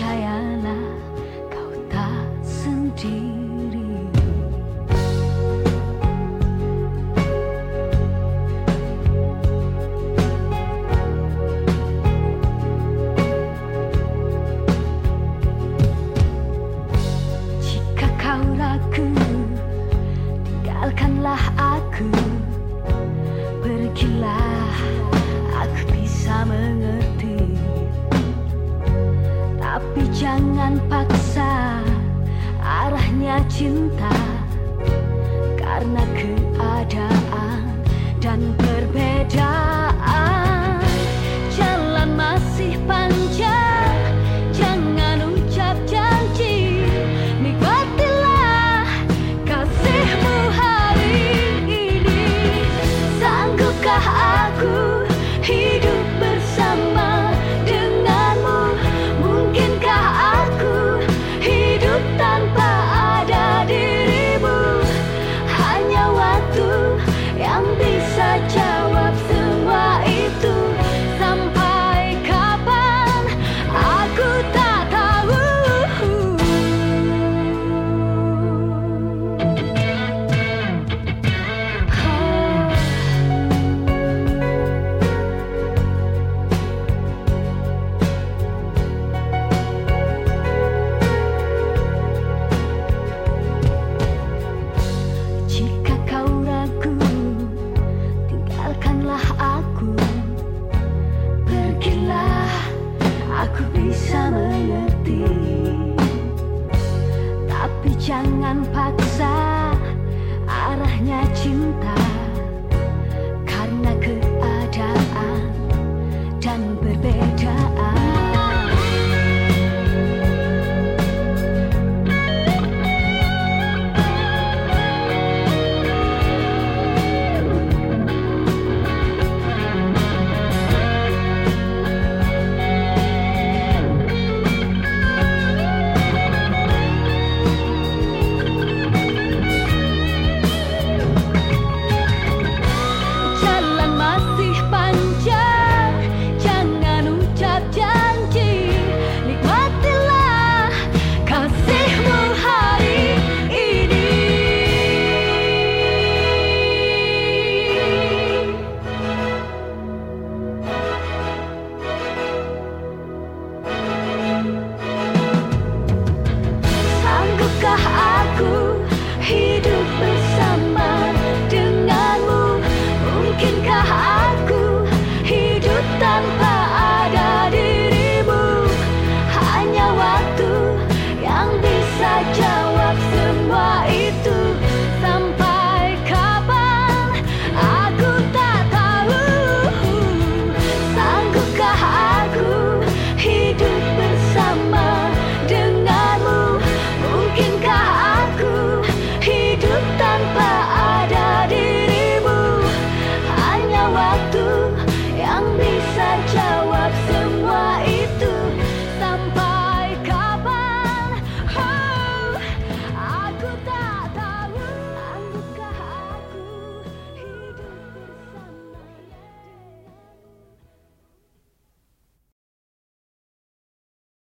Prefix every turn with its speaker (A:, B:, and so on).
A: Percayalah kau tak sendiri. Jika kau ragu, tinggalkanlah aku. Pergilah, aku bisa mengerti. Tapi jangan paksa arahnya cinta, karena keadaan dan perbedaan. Jalan masih panjang, jangan ucap janji. Nikmatilah kasihmu hari ini. Sanggupkah aku hidup bersama denganmu? Mungkinkah aku hidup tanpa ada dirimu? Hanya waktu yang bisa jawab semua itu. Sampai kapan aku tak tahu. Jika kau ragu, tinggalkanlah aku. Pergilah, aku bisa mengerti. Tapi jangan paksa arahnya cinta, karena keadaan dan perbedaan.